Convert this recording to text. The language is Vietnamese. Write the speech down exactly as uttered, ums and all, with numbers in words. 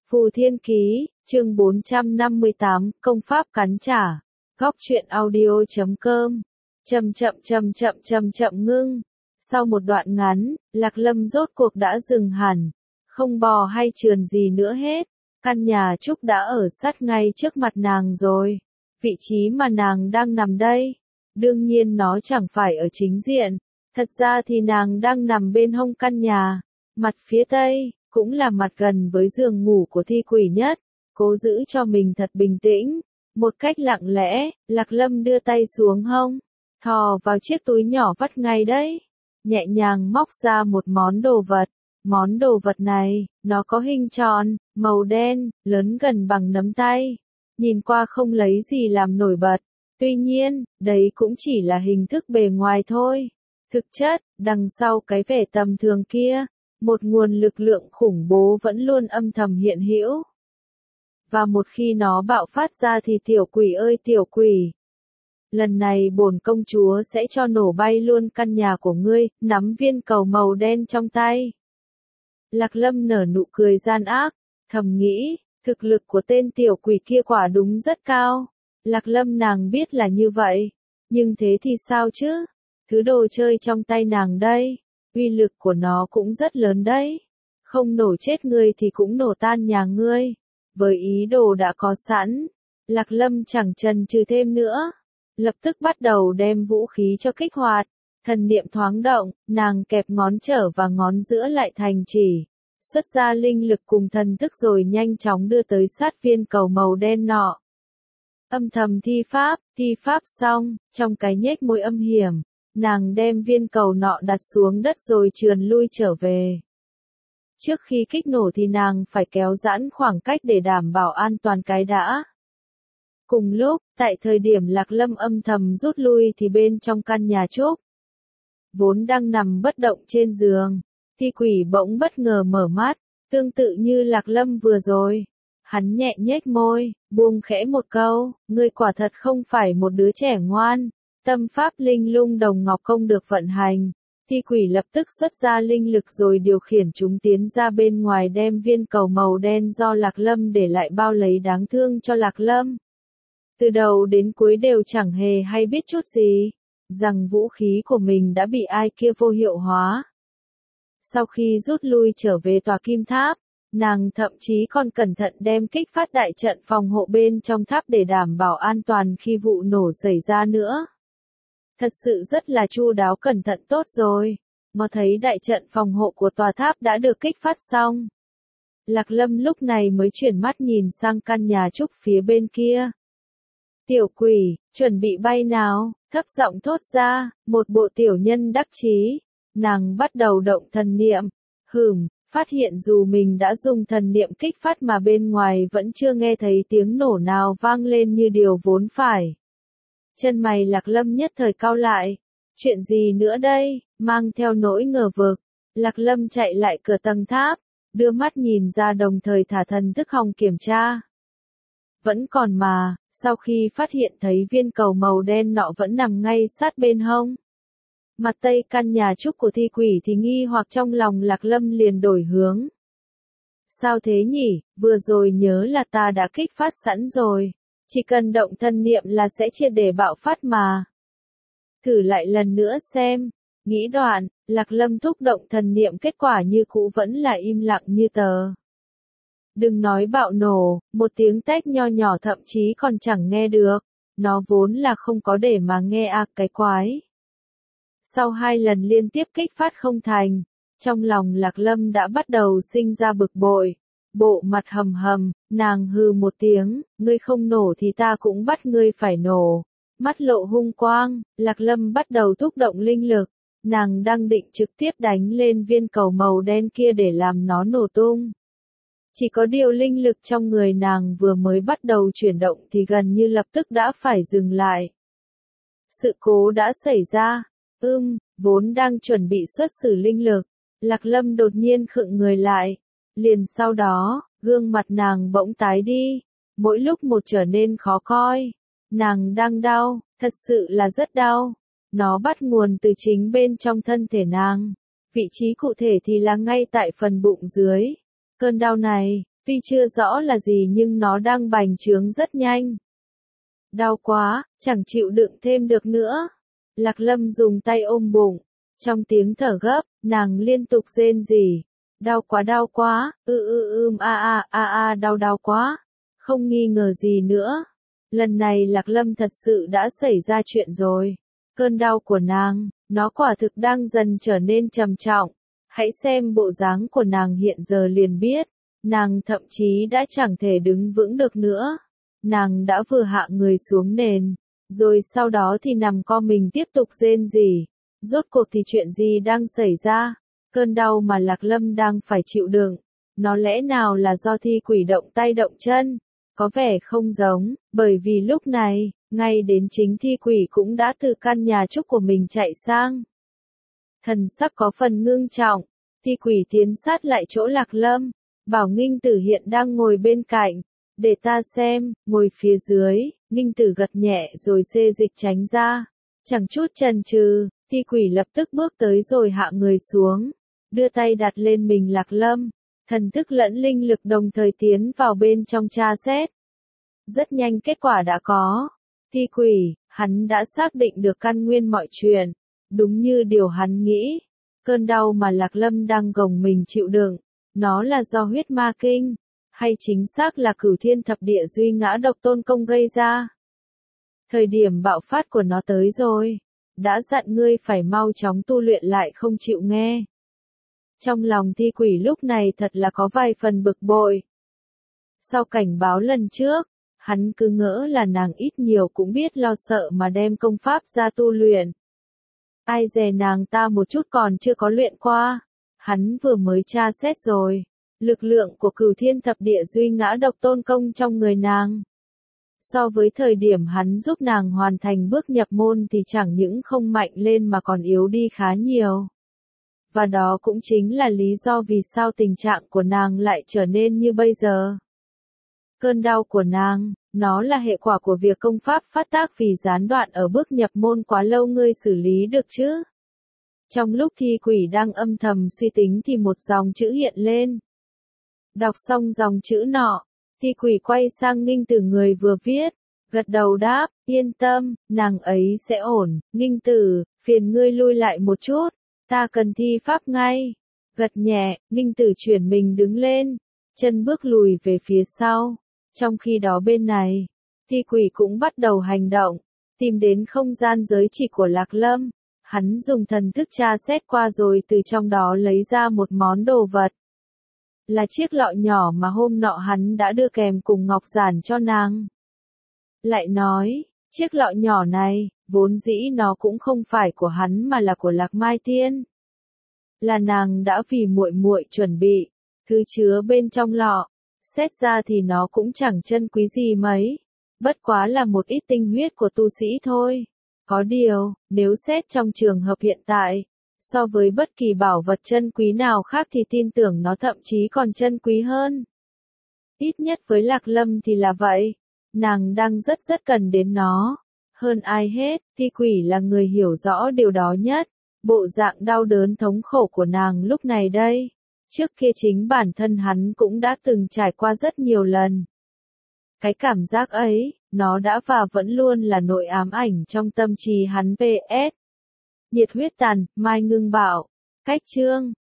Phù Thiên Ký, chương bốn trăm năm mươi tám, công pháp cắn trả. Góc truyện audio chấm com. Chậm chậm chậm chậm chậm chậm ngưng. Sau một đoạn ngắn, Lạc Lâm rốt cuộc đã dừng hẳn, không bò hay trườn gì nữa hết. Căn nhà Trúc đã ở sát ngay trước mặt nàng rồi. Vị trí mà nàng đang nằm đây, đương nhiên nó chẳng phải ở chính diện. Thật ra thì nàng đang nằm bên hông căn nhà, mặt phía tây, cũng là mặt gần với giường ngủ của thi quỷ nhất. Cố giữ cho mình thật bình tĩnh. Một cách lặng lẽ, Lạc Lâm đưa tay xuống hông, thò vào chiếc túi nhỏ vắt ngay đấy. Nhẹ nhàng móc ra một món đồ vật. Món đồ vật này, nó có hình tròn, màu đen, lớn gần bằng nắm tay. Nhìn qua không lấy gì làm nổi bật. Tuy nhiên, đấy cũng chỉ là hình thức bề ngoài thôi. Thực chất, đằng sau cái vẻ tầm thường kia, một nguồn lực lượng khủng bố vẫn luôn âm thầm hiện hữu. Và một khi nó bạo phát ra thì tiểu quỷ ơi tiểu quỷ. Lần này bổn công chúa sẽ cho nổ bay luôn căn nhà của ngươi, nắm viên cầu màu đen trong tay. Lạc Lâm nở nụ cười gian ác, thầm nghĩ, thực lực của tên tiểu quỷ kia quả đúng rất cao. Lạc Lâm nàng biết là như vậy, nhưng thế thì sao chứ? Thứ đồ chơi trong tay nàng đây, uy lực của nó cũng rất lớn đấy. Không nổ chết ngươi thì cũng nổ tan nhà ngươi. Với ý đồ đã có sẵn, Lạc Lâm chẳng chần chừ thêm nữa. Lập tức bắt đầu đem vũ khí cho kích hoạt. Thần niệm thoáng động, nàng kẹp ngón trỏ và ngón giữa lại thành chỉ. Xuất ra linh lực cùng thần thức rồi nhanh chóng đưa tới sát viên cầu màu đen nọ. Âm thầm thi pháp, thi pháp xong, trong cái nhếch môi âm hiểm, nàng đem viên cầu nọ đặt xuống đất rồi trườn lui trở về. Trước khi kích nổ thì nàng phải kéo giãn khoảng cách để đảm bảo an toàn cái đã. Cùng lúc, tại thời điểm Lạc Lâm âm thầm rút lui thì bên trong căn nhà Trúc, vốn đang nằm bất động trên giường, thi quỷ bỗng bất ngờ mở mắt, tương tự như Lạc Lâm vừa rồi. Hắn nhẹ nhếch môi, buông khẽ một câu, ngươi quả thật không phải một đứa trẻ ngoan. Tâm pháp linh lung đồng ngọc công được vận hành. Thi quỷ lập tức xuất ra linh lực rồi điều khiển chúng tiến ra bên ngoài đem viên cầu màu đen do Lạc Lâm để lại bao lấy đáng thương cho Lạc Lâm. Từ đầu đến cuối đều chẳng hề hay biết chút gì, rằng vũ khí của mình đã bị ai kia vô hiệu hóa. Sau khi rút lui trở về tòa kim tháp, nàng thậm chí còn cẩn thận đem kích phát đại trận phòng hộ bên trong tháp để đảm bảo an toàn khi vụ nổ xảy ra nữa. Thật sự rất là chu đáo cẩn thận tốt rồi, mà thấy đại trận phòng hộ của tòa tháp đã được kích phát xong. Lạc Lâm lúc này mới chuyển mắt nhìn sang căn nhà Trúc phía bên kia. Tiểu quỷ, chuẩn bị bay nào, thấp giọng thốt ra, một bộ tiểu nhân đắc chí. Nàng bắt đầu động thần niệm, hửm, phát hiện dù mình đã dùng thần niệm kích phát mà bên ngoài vẫn chưa nghe thấy tiếng nổ nào vang lên như điều vốn phải. Chân mày Lạc Lâm nhất thời cau lại. Chuyện gì nữa đây? Mang theo nỗi ngờ vực, Lạc Lâm chạy lại cửa tầng tháp, đưa mắt nhìn ra đồng thời thả thần thức hòng kiểm tra. Vẫn còn mà, sau khi phát hiện thấy viên cầu màu đen nọ vẫn nằm ngay sát bên hông mặt tây căn nhà Trúc của thi quỷ thì nghi hoặc trong lòng Lạc Lâm liền đổi hướng. Sao thế nhỉ, vừa rồi nhớ là ta đã kích phát sẵn rồi. Chỉ cần động thần niệm là sẽ triệt để bạo phát mà. Thử lại lần nữa xem. Nghĩ đoạn, Lạc Lâm thúc động thần niệm kết quả như cũ vẫn là im lặng như tờ. Đừng nói bạo nổ, một tiếng tách nho nhỏ thậm chí còn chẳng nghe được. Nó vốn là không có để mà nghe à cái quái. Sau hai lần liên tiếp kích phát không thành, trong lòng Lạc Lâm đã bắt đầu sinh ra bực bội. Bộ mặt hầm hầm, nàng hừ một tiếng, ngươi không nổ thì ta cũng bắt ngươi phải nổ. Mắt lộ hung quang, Lạc Lâm bắt đầu thúc động linh lực. Nàng đang định trực tiếp đánh lên viên cầu màu đen kia để làm nó nổ tung. Chỉ có điều linh lực trong người nàng vừa mới bắt đầu chuyển động thì gần như lập tức đã phải dừng lại. Sự cố đã xảy ra. Ưm, vốn đang chuẩn bị xuất xử linh lực. Lạc Lâm đột nhiên khựng người lại. Liền sau đó, gương mặt nàng bỗng tái đi, mỗi lúc một trở nên khó coi. Nàng đang đau, thật sự là rất đau. Nó bắt nguồn từ chính bên trong thân thể nàng. Vị trí cụ thể thì là ngay tại phần bụng dưới. Cơn đau này, Tuy chưa rõ là gì nhưng nó đang bành trướng rất nhanh. Đau quá, chẳng chịu đựng thêm được nữa. Lạc Lâm dùng tay ôm bụng. Trong tiếng thở gấp, nàng liên tục rên rỉ. Đau quá đau quá, ư ư ưm a a a a đau đau quá. Không nghi ngờ gì nữa. Lần này Lạc Lâm thật sự đã xảy ra chuyện rồi. Cơn đau của nàng, nó quả thực đang dần trở nên trầm trọng. Hãy xem bộ dáng của nàng hiện giờ liền biết. Nàng thậm chí đã chẳng thể đứng vững được nữa. Nàng đã vừa hạ người xuống nền, rồi sau đó thì nằm co mình tiếp tục rên rỉ. Rốt cuộc thì chuyện gì đang xảy ra? Cơn đau mà Lạc Lâm đang phải chịu đựng, nó lẽ nào là do thi quỷ động tay động chân? Có vẻ không giống, bởi vì lúc này, ngay đến chính thi quỷ cũng đã từ căn nhà trúc của mình chạy sang. Thần sắc có phần ngưng trọng, thi quỷ tiến sát lại chỗ Lạc Lâm, bảo Nghinh Tử hiện đang ngồi bên cạnh. Để ta xem, ngồi phía dưới, Nghinh Tử gật nhẹ rồi xê dịch tránh ra. Chẳng chút chần chừ, thi quỷ lập tức bước tới rồi hạ người xuống, đưa tay đặt lên mình Lạc Lâm. Thần thức lẫn linh lực đồng thời tiến vào bên trong tra xét. Rất nhanh kết quả đã có. Thi quỷ, hắn đã xác định được căn nguyên mọi chuyện. Đúng như điều hắn nghĩ. Cơn đau mà Lạc Lâm đang gồng mình chịu đựng, nó là do huyết ma kinh, hay chính xác là Cửu Thiên Thập Địa Duy Ngã Độc Tôn Công gây ra. Thời điểm bạo phát của nó tới rồi. Đã dặn ngươi phải mau chóng tu luyện lại không chịu nghe. Trong lòng thi quỷ lúc này thật là có vài phần bực bội. Sau cảnh báo lần trước, hắn cứ ngỡ là nàng ít nhiều cũng biết lo sợ mà đem công pháp ra tu luyện. Ai dè nàng ta một chút còn chưa có luyện qua. Hắn vừa mới tra xét rồi. Lực lượng của Cửu Thiên Thập Địa Duy Ngã Độc Tôn Công trong người nàng. So với thời điểm hắn giúp nàng hoàn thành bước nhập môn thì chẳng những không mạnh lên mà còn yếu đi khá nhiều. Và đó cũng chính là lý do vì sao tình trạng của nàng lại trở nên như bây giờ. Cơn đau của nàng, nó là hệ quả của việc công pháp phát tác vì gián đoạn ở bước nhập môn quá lâu, ngươi xử lý được chứ? Trong lúc thi quỷ đang âm thầm suy tính thì một dòng chữ hiện lên. Đọc xong dòng chữ nọ, thi quỷ quay sang Nghinh Tử người vừa viết, gật đầu đáp, yên tâm, nàng ấy sẽ ổn. Nghinh Tử, phiền ngươi lui lại một chút, ta cần thi pháp ngay. Gật nhẹ, Nghinh Tử chuyển mình đứng lên, chân bước lùi về phía sau. Trong khi đó bên này, thi quỷ cũng bắt đầu hành động, tìm đến không gian giới chỉ của Lạc Lâm. Hắn dùng thần thức tra xét qua rồi từ trong đó lấy ra một món đồ vật. Là chiếc lọ nhỏ mà hôm nọ hắn đã đưa kèm cùng ngọc giản cho nàng. Lại nói, chiếc lọ nhỏ này, vốn dĩ nó cũng không phải của hắn mà là của Lạc Mai Tiên. Là nàng đã vì muội muội chuẩn bị, thứ chứa bên trong lọ, xét ra thì nó cũng chẳng chân quý gì mấy, bất quá là một ít tinh huyết của tu sĩ thôi. Có điều, nếu xét trong trường hợp hiện tại, so với bất kỳ bảo vật chân quý nào khác thì tin tưởng nó thậm chí còn chân quý hơn. Ít nhất với Lạc Lâm thì là vậy, nàng đang rất rất cần đến nó. Hơn ai hết, thi quỷ là người hiểu rõ điều đó nhất. Bộ dạng đau đớn thống khổ của nàng lúc này đây, trước kia chính bản thân hắn cũng đã từng trải qua rất nhiều lần. Cái cảm giác ấy, nó đã và vẫn luôn là nỗi ám ảnh trong tâm trí hắn. vê ét Nhiệt huyết tàn, Mai Ngưng Bảo. Cách chương